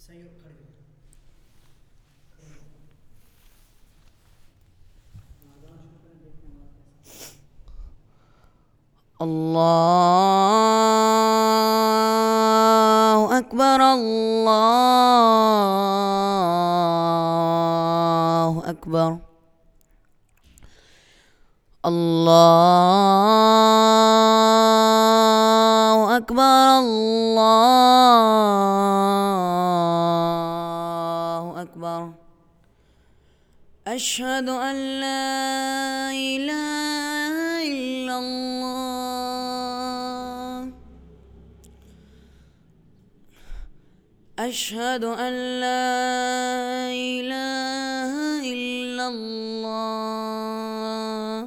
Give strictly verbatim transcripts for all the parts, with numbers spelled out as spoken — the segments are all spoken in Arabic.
الله أكبر الله أكبر الله أكبر الله أكبر أشهد أن لا إله إلا الله أشهد أن لا إله إلا الله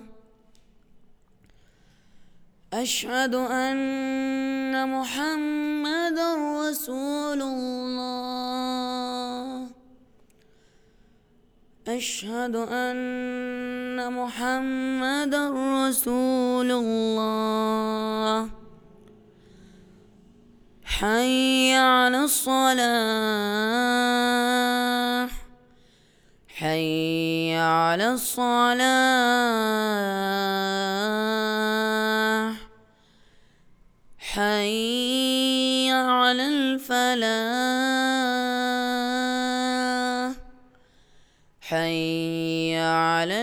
أشهد أن محمدًا رسول الله أشهد أن محمدًا رسول الله حي على الصلاة حي على الصلاة حي على الفلاح حي على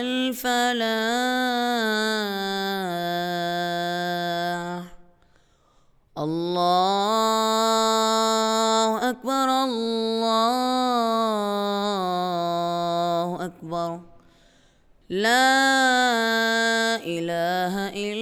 الفلاح الله أكبر الله أكبر لا إله إلا